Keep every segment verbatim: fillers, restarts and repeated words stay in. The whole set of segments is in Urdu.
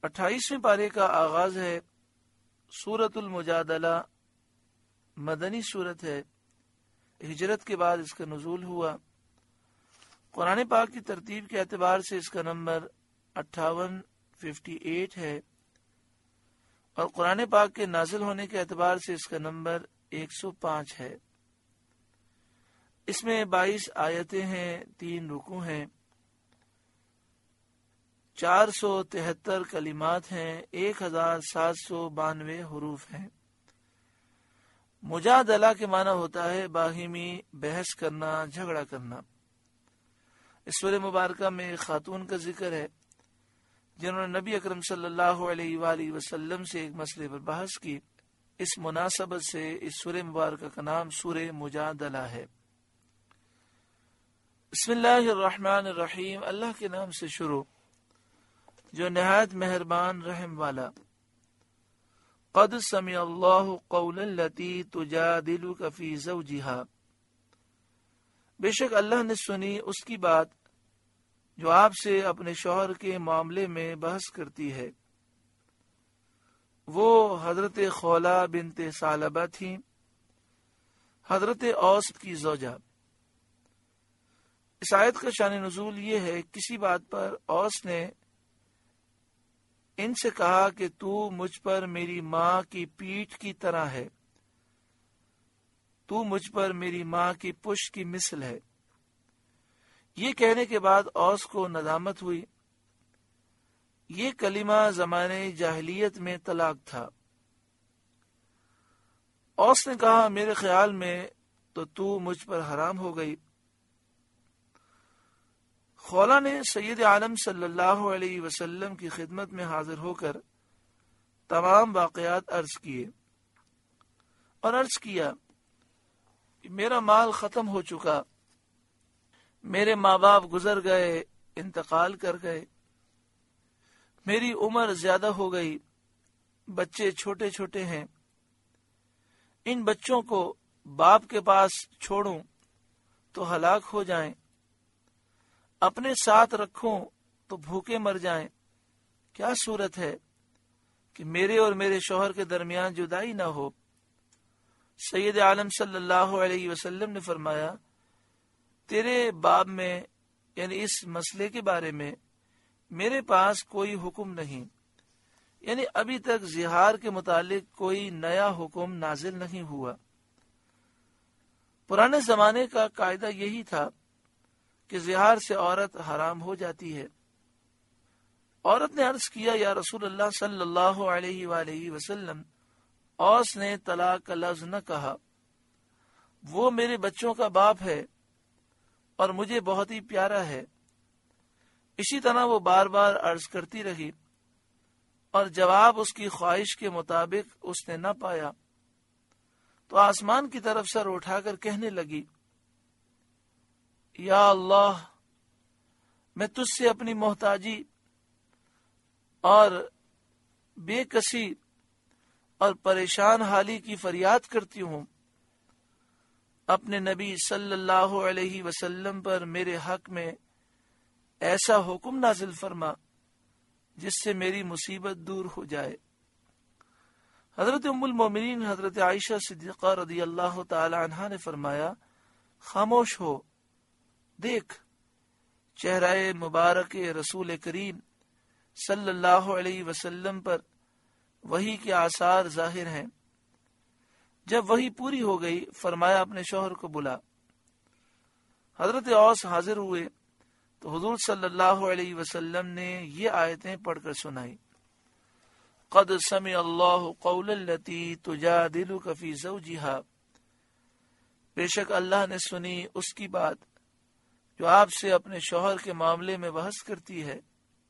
اٹھائیسویں پارے کا آغاز ہے۔ سورۃ المجادلہ مدنی سورت ہے، ہجرت کے بعد اس کا نزول ہوا۔ قرآن پاک کی ترتیب کے اعتبار سے اس کا نمبر اٹھاون ففٹی ایٹ ہے، اور قرآن پاک کے نازل ہونے کے اعتبار سے اس کا نمبر ایک سو پانچ ہے۔ اس میں بائیس آیتیں ہیں، تین رکوع ہیں، چار سو تہتر کلمات ہیں، ایک ہزار سات سو بانوے حروف ہیں۔ مجادلہ کے معنی ہوتا ہے باہمی بحث کرنا، جھگڑا کرنا۔ اس سورہ مبارکہ میں ایک خاتون کا ذکر ہے جنہوں نے نبی اکرم صلی اللہ علیہ وآلہ وسلم سے ایک مسئلے پر بحث کی۔ اس مناسبت سے اس سورہ مبارکہ کا نام سورہ مجادلہ ہے۔ بسم اللہ الرحمن الرحیم، اللہ کے نام سے شروع جو نہایت مہربان رحم والا۔ قد سمع اللہ قول التی تجادلک فی زوجہا، بے شک اللہ نے سنی اس کی بات جو آپ سے اپنے شوہر کے معاملے میں بحث کرتی ہے۔ وہ حضرت خولہ بنت ثعلبہ تھیں، حضرت اوس کی زوجہ۔ اس آیت کا شان نزول یہ ہے، کسی بات پر اوس نے ان سے کہا کہ تو مجھ پر میری ماں کی پیٹھ کی طرح ہے، تو مجھ پر میری ماں کی پشت کی مثل ہے۔ یہ کہنے کے بعد اوس کو ندامت ہوئی۔ یہ کلمہ زمانے جاہلیت میں طلاق تھا۔ اوس نے کہا میرے خیال میں تو تو مجھ پر حرام ہو گئی۔ خولہ نے سید عالم صلی اللہ علیہ وسلم کی خدمت میں حاضر ہو کر تمام واقعات عرض کیے اور عرض کیا کہ میرا مال ختم ہو چکا، میرے ماں باپ گزر گئے، انتقال کر گئے، میری عمر زیادہ ہو گئی، بچے چھوٹے چھوٹے ہیں، ان بچوں کو باپ کے پاس چھوڑوں تو ہلاک ہو جائیں، اپنے ساتھ رکھوں تو بھوکے مر جائیں۔ کیا صورت ہے کہ میرے اور میرے شوہر کے درمیان جدائی نہ ہو؟ سید عالم صلی اللہ علیہ وسلم نے فرمایا تیرے باب میں یعنی اس مسئلے کے بارے میں میرے پاس کوئی حکم نہیں، یعنی ابھی تک زہار کے متعلق کوئی نیا حکم نازل نہیں ہوا۔ پرانے زمانے کا قاعدہ یہی تھا کہ زہار سے عورت حرام ہو جاتی ہے۔ عورت نے عرض کیا یا رسول اللہ صلی اللہ علیہ وآلہ وسلم، اوس نے طلاق کا لفظ نہ کہا، وہ میرے بچوں کا باپ ہے اور مجھے بہت ہی پیارا ہے۔ اسی طرح وہ بار بار عرض کرتی رہی اور جواب اس کی خواہش کے مطابق اس نے نہ پایا تو آسمان کی طرف سر اٹھا کر کہنے لگی یا اللہ، میں تجھ سے اپنی محتاجی اور بے کسی اور پریشان حالی کی فریاد کرتی ہوں، اپنے نبی صلی اللہ علیہ وسلم پر میرے حق میں ایسا حکم نازل فرما جس سے میری مصیبت دور ہو جائے۔ حضرت ام المومنین حضرت عائشہ صدیقہ رضی اللہ تعالی عنہا نے فرمایا خاموش ہو، دیکھ چہرہ مبارک رسول کریم صلی اللہ علیہ وسلم پر وحی کے آثار ظاہر ہیں۔ جب وحی پوری ہو گئی فرمایا اپنے شوہر کو بلا۔ حضرت اوس حاضر ہوئے تو حضور صلی اللہ علیہ وسلم نے یہ آیتیں پڑھ کر سنائی، قد سمع اللہ قول التی تجادلک فی زوجہا، بے شک اللہ نے سنی اس کی بات جو آپ سے اپنے شوہر کے معاملے میں بحث کرتی ہے،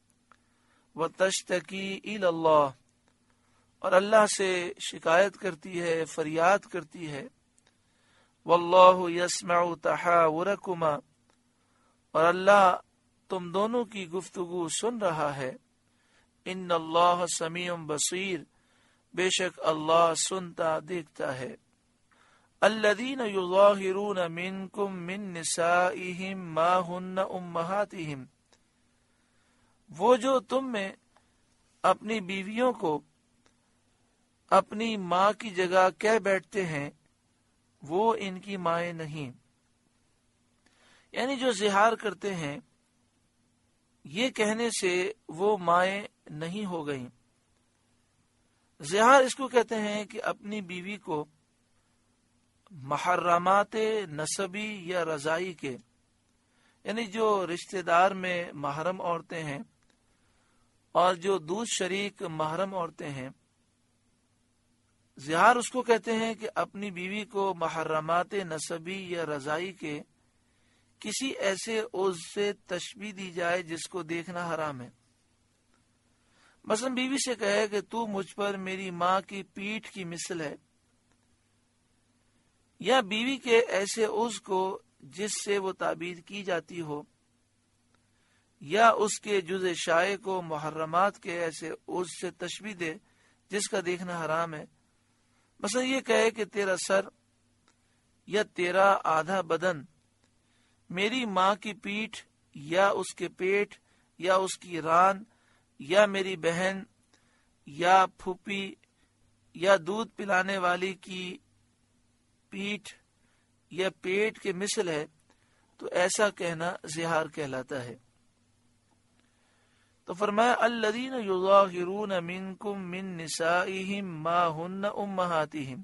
وتشتکی الی اللہ، اور اللہ سے شکایت کرتی ہے، فریاد کرتی ہے، واللہ یسمع تحاورکما، اور اللہ تم دونوں کی گفتگو سن رہا ہے، ان اللہ سمیع بصیر، بے شک اللہ سنتا دیکھتا ہے۔ الذین یظاہرون منکم من نسائہم ما ہن امہاتہم، وہ جو تم میں اپنی بیویوں کو اپنی ماں کی جگہ کہہ بیٹھتے ہیں وہ ان کی مائیں نہیں، یعنی جو زہار کرتے ہیں یہ کہنے سے وہ مائیں نہیں ہو گئیں۔ زہار اس کو کہتے ہیں کہ اپنی بیوی کو محرمات نسبی یا رضائی کے، یعنی جو رشتہ دار میں محرم عورتیں ہیں اور جو دودھ شریک محرم عورتیں ہیں، زہار اس کو کہتے ہیں کہ اپنی بیوی کو محرمات نسبی یا رضائی کے کسی ایسے عضو سے تشبیہ دی جائے جس کو دیکھنا حرام ہے۔ مثلا بیوی سے کہے کہ تو مجھ پر میری ماں کی پیٹھ کی مثل ہے، یا بیوی کے ایسے عضو کو جس سے وہ تعبیر کی جاتی ہو، یا اس کے جز شائع کو محرمات کے ایسے عضو سے تشبیہ دے جس کا دیکھنا حرام ہے۔ مثلا یہ کہے کہ تیرا سر یا تیرا آدھا بدن میری ماں کی پیٹھ یا اس کے پیٹ یا اس کی ران یا میری بہن یا پھوپھی یا دودھ پلانے والی کی پیٹھ یا پیٹ کے مثل ہے، تو ایسا کہنا زہار کہلاتا ہے۔ تو فرمایا الذین یظاہرون منکم من نسائہم ما ہن امہاتہم،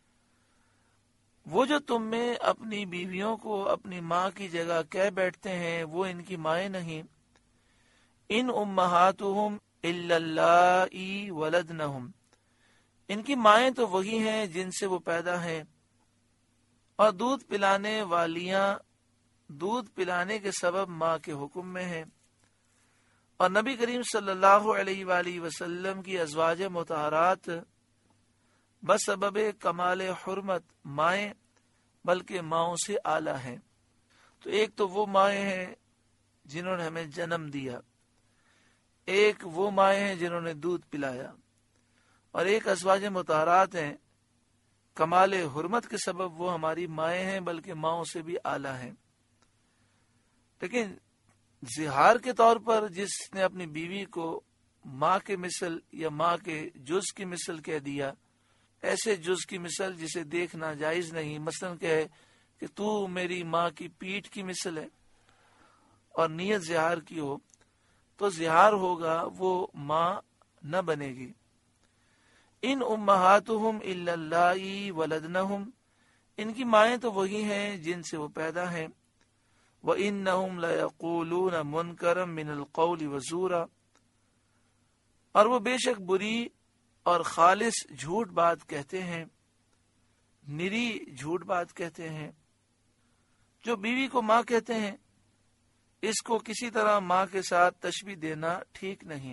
وہ جو تم میں اپنی بیویوں کو اپنی ماں کی جگہ کہہ بیٹھتے ہیں وہ ان کی مائیں نہیں، ان امہاتہم الا اللائی ولدنہم، ان کی مائیں تو وہی ہیں جن سے وہ پیدا ہیں، اور دودھ پلانے والیاں دودھ پلانے کے سبب ماں کے حکم میں ہیں، اور نبی کریم صلی اللہ علیہ وآلہ وسلم کی ازواج مطہرات بسبب کمال حرمت مائیں بلکہ ماؤں سے اعلیٰ ہیں۔ تو ایک تو وہ مائیں ہیں جنہوں نے ہمیں جنم دیا، ایک وہ مائیں ہیں جنہوں نے دودھ پلایا، اور ایک ازواج مطہرات ہیں کمال حرمت کے سبب وہ ہماری مائیں ہیں بلکہ ماؤں سے بھی اعلیٰ ہیں۔ لیکن زہار کے طور پر جس نے اپنی بیوی کو ماں کے مثل یا ماں کے جز کی مثل کہہ دیا، ایسے جز کی مثل جسے دیکھنا جائز نہیں، مثلا کہے کہ تو میری ماں کی پیٹھ کی مثل ہے اور نیت زہار کی ہو، تو زہار ہوگا وہ ماں نہ بنے گی۔ ان امہاتہم الا اللائی ولدنہم، ان کی مائیں تو وہی ہیں جن سے وہ پیدا ہیں، وَإِنَّهُمْ لَيَقُولُونَ مُنْكَرًا مِنَ الْقَوْلِ وَزُورًا، اور وہ بے شک بری اور خالص جھوٹ بات کہتے ہیں، نری جھوٹ بات کہتے ہیں۔ جو بیوی کو ماں کہتے ہیں اس کو کسی طرح ماں کے ساتھ تشبیہ دینا ٹھیک نہیں۔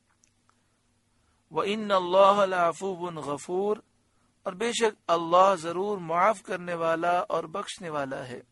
وَإِنَّ اللَّهَ لَعَفُوٌّ غَفُورٌ، اور بے شک اللہ ضرور معاف کرنے والا اور بخشنے والا ہے۔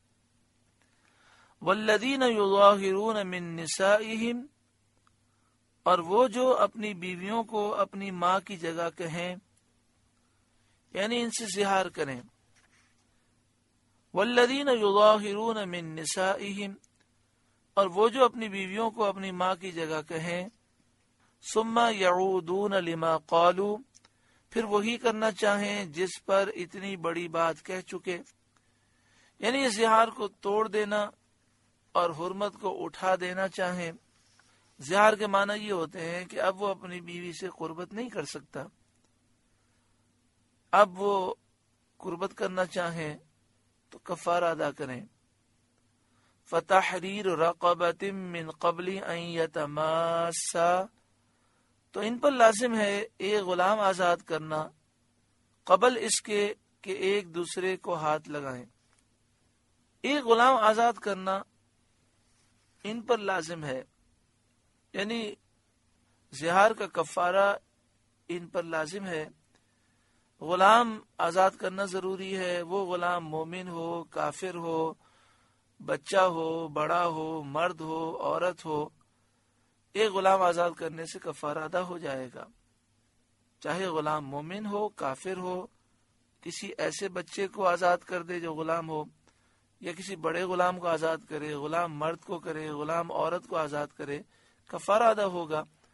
وَالَّذِينَ يُظَاهِرُونَ مِن نِّسَائِهِمْ، اور وہ جو اپنی بیویوں کو اپنی ماں کی جگہ کہیں، یعنی ان سے زہار کریں۔ وَالَّذِينَ يُظَاهِرُونَ مِن نِّسَائِهِمْ، اور وہ جو اپنی بیویوں کو اپنی ماں کی جگہ کہیں، ثُمَّ يَعُودُونَ لِمَا قَالُوا، پھر وہی کرنا چاہیں جس پر اتنی بڑی بات کہہ چکے، یعنی اس زہار کو توڑ دینا اور حرمت کو اٹھا دینا چاہیں۔ زہار کے معنی یہ ہوتے ہیں کہ اب وہ اپنی بیوی سے قربت نہیں کر سکتا، اب وہ قربت کرنا چاہیں تو کفارہ ادا کریں۔ فَتَحْرِيرُ رَقَبَةٍ مِّن قَبْلِ أَن يَتَمَاسَّا، تو ان پر لازم ہے ایک غلام آزاد کرنا قبل اس کے کہ ایک دوسرے کو ہاتھ لگائیں۔ ایک غلام آزاد کرنا ان پر لازم ہے، یعنی زہار کا کفارہ ان پر لازم ہے۔ غلام آزاد کرنا ضروری ہے، وہ غلام مومن ہو، کافر ہو، بچہ ہو، بڑا ہو، مرد ہو، عورت ہو، ایک غلام آزاد کرنے سے کفارہ ادا ہو جائے گا۔ چاہے غلام مومن ہو، کافر ہو، کسی ایسے بچے کو آزاد کر دے جو غلام ہو، یا کسی بڑے غلام کو آزاد کرے، غلام مرد کو کرے، غلام عورت کو آزاد کرے، کفارہ ادا ہوگا۔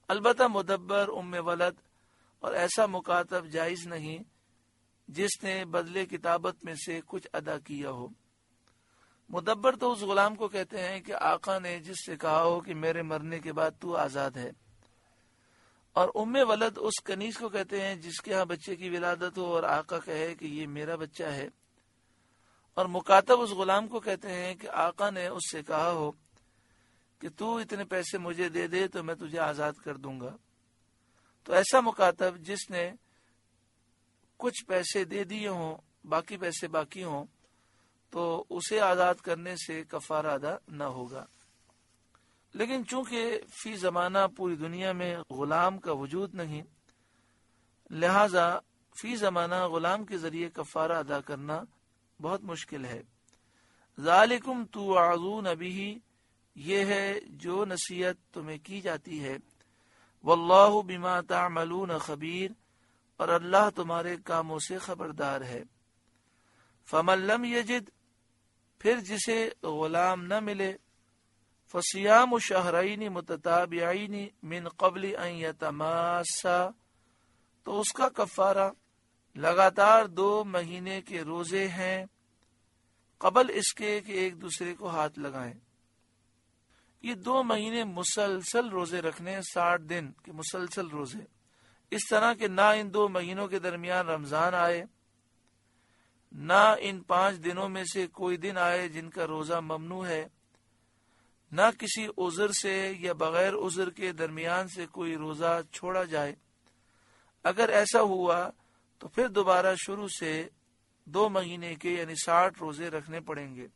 البتہ مدبر، ام ولد اور ایسا مکاتب جائز نہیں جس نے بدلے کتابت میں سے کچھ ادا کیا ہو۔ مدبر تو اس غلام کو کہتے ہیں کہ آقا نے جس سے کہا ہو کہ میرے مرنے کے بعد تو آزاد ہے، اور ام ولد اس کنیز کو کہتے ہیں جس کے ہاں بچے کی ولادت ہو اور آقا کہے کہ یہ میرا بچہ ہے، اور مکاتب اس غلام کو کہتے ہیں کہ آقا نے اس سے کہا ہو کہ تو اتنے پیسے مجھے دے دے تو میں تجھے آزاد کر دوں گا۔ تو ایسا مکاتب جس نے کچھ پیسے دے دیے ہوں، باقی پیسے باقی ہوں، تو اسے آزاد کرنے سے کفارہ ادا نہ ہوگا۔ لیکن چونکہ فی زمانہ پوری دنیا میں غلام کا وجود نہیں، لہذا فی زمانہ غلام کے ذریعے کفارہ ادا کرنا بہت مشکل ہے۔ ذالکم توعظون بہ، یہ ہے جو نصیحت تمہیں کی جاتی ہے، واللہ بما تعملون خبیر، اور اللہ تمہارے کاموں سے خبردار ہے۔ فمن لم یجد، پھر جسے غلام نہ ملے، فصیام شہرین متتابعین من قبل ان یتماسا، تو اس کا کفارہ لگاتار دو مہینے کے روزے ہیں قبل اس کے کہ ایک دوسرے کو ہاتھ لگائیں۔ یہ دو مہینے مسلسل روزے رکھنے، ساٹھ دن کے مسلسل روزے، اس طرح کہ نہ ان دو مہینوں کے درمیان رمضان آئے، نہ ان پانچ دنوں میں سے کوئی دن آئے جن کا روزہ ممنوع ہے، نہ کسی عذر سے یا بغیر عذر کے درمیان سے کوئی روزہ چھوڑا جائے۔ اگر ایسا ہوا تو پھر دوبارہ شروع سے دو مہینے کے یعنی ساٹھ روزے رکھنے پڑیں گے۔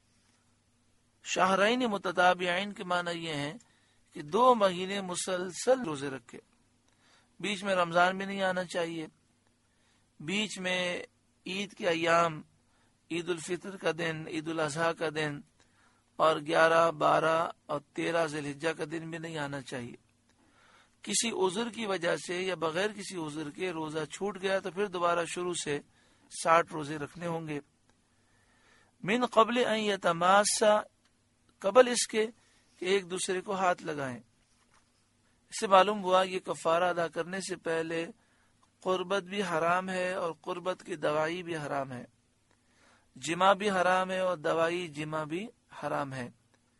شہرین متتابعین کے معنی یہ ہیں کہ دو مہینے مسلسل روزے رکھے، بیچ میں رمضان بھی نہیں آنا چاہیے، بیچ میں عید کے ایام، عید الفطر کا دن، عید الاضحیٰ کا دن، اور گیارہ، بارہ اور تیرہ ذی الحجہ کا دن بھی نہیں آنا چاہیے۔ کسی عذر کی وجہ سے یا بغیر کسی عذر کے روزہ چھوٹ گیا تو پھر دوبارہ شروع سے ساٹھ روزے رکھنے ہوں گے۔ من قبل ان یتماسا، قبل اس کے کہ ایک دوسرے کو ہاتھ لگائیں۔ اس سے معلوم ہوا یہ کفارہ ادا کرنے سے پہلے قربت بھی حرام ہے اور قربت کی دوائی بھی حرام ہے، جمع بھی حرام ہے اور دوائی جمع بھی حرام ہے۔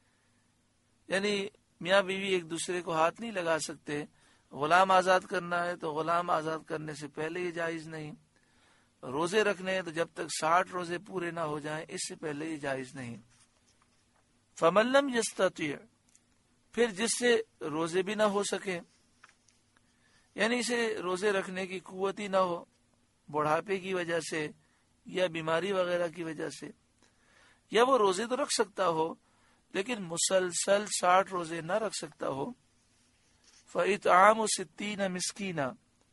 یعنی میاں بیوی ایک دوسرے کو ہاتھ نہیں لگا سکتے۔ غلام آزاد کرنا ہے تو غلام آزاد کرنے سے پہلے یہ جائز نہیں، روزے رکھنے ہیں تو جب تک ساٹھ روزے پورے نہ ہو جائیں اس سے پہلے یہ جائز نہیں۔ فمن لم یستطیع، پھر جس سے روزے بھی نہ ہو سکے، یعنی اسے روزے رکھنے کی قوت ہی نہ ہو، بڑھاپے کی وجہ سے یا بیماری وغیرہ کی وجہ سے، یا وہ روزے تو رکھ سکتا ہو لیکن مسلسل ساٹھ روزے نہ رکھ سکتا ہو، فَإِطْعَامُ سِتِّينَ مِسْكِينًا،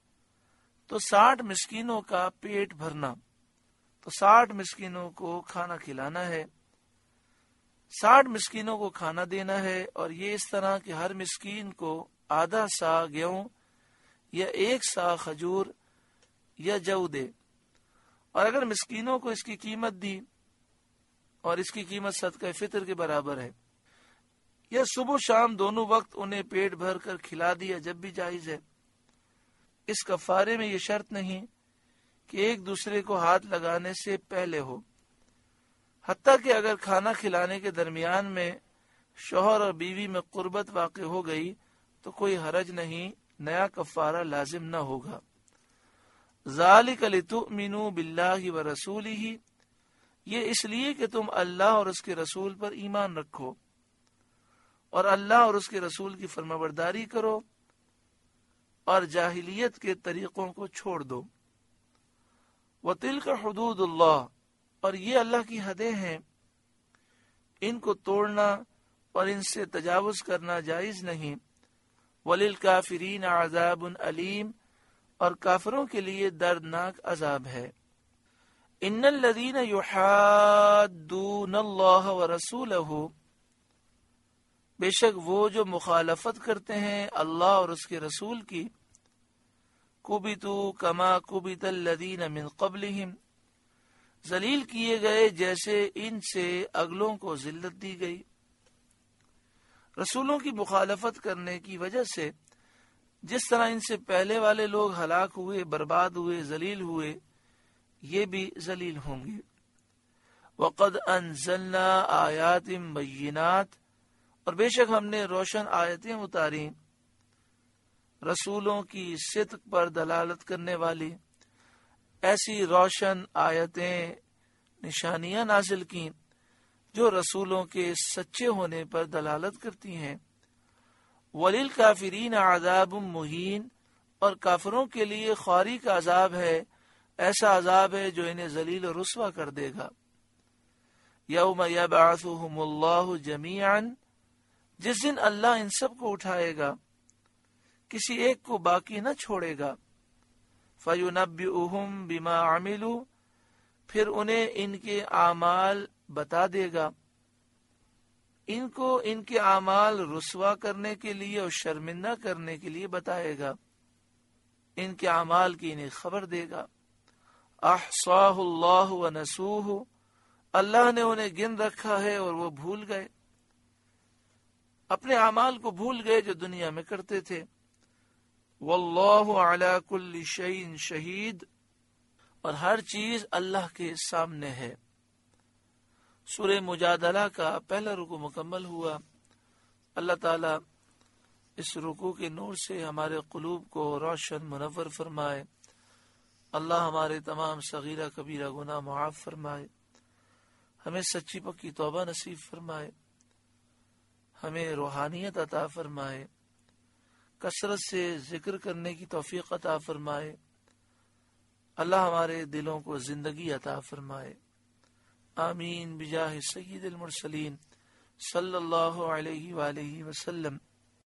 تو ساٹھ مسکینوں کا پیٹ بھرنا، تو ساٹھ مسکینوں کو کھانا کھلانا ہے، ساٹھ مسکینوں کو کھانا دینا ہے، اور یہ اس طرح کہ ہر مسکین کو آدھا سا گیہوں یا ایک سا کھجور یا جو دے، اور اگر مسکینوں کو اس کی قیمت دی اور اس کی قیمت صدقہ فطر کے برابر ہے، یا صبح شام دونوں وقت انہیں پیٹ بھر کر کھلا دیا جب بھی جائز ہے۔ اس کفارے میں یہ شرط نہیں کہ ایک دوسرے کو ہاتھ لگانے سے پہلے ہو، حتیٰ کہ اگر کھانا کھلانے کے درمیان میں شوہر اور بیوی میں قربت واقع ہو گئی تو کوئی حرج نہیں، نیا کفارہ لازم نہ ہوگا۔ ذالک لتؤمنوا باللہ ورسولہ، یہ اس لیے کہ تم اللہ اور اس کے رسول پر ایمان رکھو اور اللہ اور اس کے رسول کی فرمانبرداری کرو اور جاہلیت کے طریقوں کو چھوڑ دو۔ وَتِلْكَ حُدُودُ اللَّهِ، اور یہ اللہ کی حدیں ہیں، ان کو توڑنا اور ان سے تجاوز کرنا جائز نہیں۔ وَلِلْكَافِرِينَ عَذَابٌ أَلِيمٌ، اور کافروں کے لیے دردناک عذاب ہے۔ ان الذین یحادون اللہ ورسولہ، بے شک وہ جو مخالفت کرتے ہیں اللہ اور اس کے رسول کی، کبتوا کما کبت الذین من قبلہم، ذلیل کیے گئے جیسے ان سے اگلوں کو ذلت دی گئی۔ رسولوں کی مخالفت کرنے کی وجہ سے جس طرح ان سے پہلے والے لوگ ہلاک ہوئے، برباد ہوئے، ذلیل ہوئے، یہ بھی ذلیل ہوں گے۔ وَقَدْ أَنزَلْنَا آیَاتٍ بَيِّنَاتٍ، اور بے شک ہم نے روشن آیتیں اتاری، رسولوں کی صدق پر دلالت کرنے والی ایسی روشن آیتیں، نشانیاں نازل کی جو رسولوں کے سچے ہونے پر دلالت کرتی ہیں۔ وَلِلْكَافِرِينَ عَذَابٌ مُّهِينٌ، اور کافروں کے لیے خواری کا عذاب ہے، ایسا عذاب ہے جو انہیں ذلیل و رسوا کر دے گا۔ یوم یبعثہم اللہ جمیعا، جس دن اللہ ان سب کو اٹھائے گا، کسی ایک کو باقی نہ چھوڑے گا۔ فَيُنَبِّئُهُم بِمَا عَمِلُوا، پھر انہیں ان کے اعمال بتا دے گا، ان کو ان کے اعمال رسوا کرنے کے لیے اور شرمندہ کرنے کے لیے بتائے گا، ان کے اعمال کی انہیں خبر دے گا۔ احصاہ اللہ ونسوہ، اللہ نے انہیں گن رکھا ہے اور وہ بھول گئے، اپنے اعمال کو بھول گئے جو دنیا میں کرتے تھے۔ واللہ علی کل شیء شہید، اور ہر چیز اللہ کے سامنے ہے۔ سورہ مجادلہ کا پہلا رکوع مکمل ہوا۔ اللہ تعالی اس رکوع کے نور سے ہمارے قلوب کو روشن منور فرمائے۔ اللہ ہمارے تمام صغیرہ کبیرہ گناہ معاف فرمائے، ہمیں سچی پکی توبہ نصیب فرمائے، ہمیں روحانیت عطا فرمائے، کثرت سے ذکر کرنے کی توفیق عطا فرمائے۔ اللہ ہمارے دلوں کو زندگی عطا فرمائے۔ آمین بجاہ سید المرسلین صلی اللہ علیہ وآلہ وسلم۔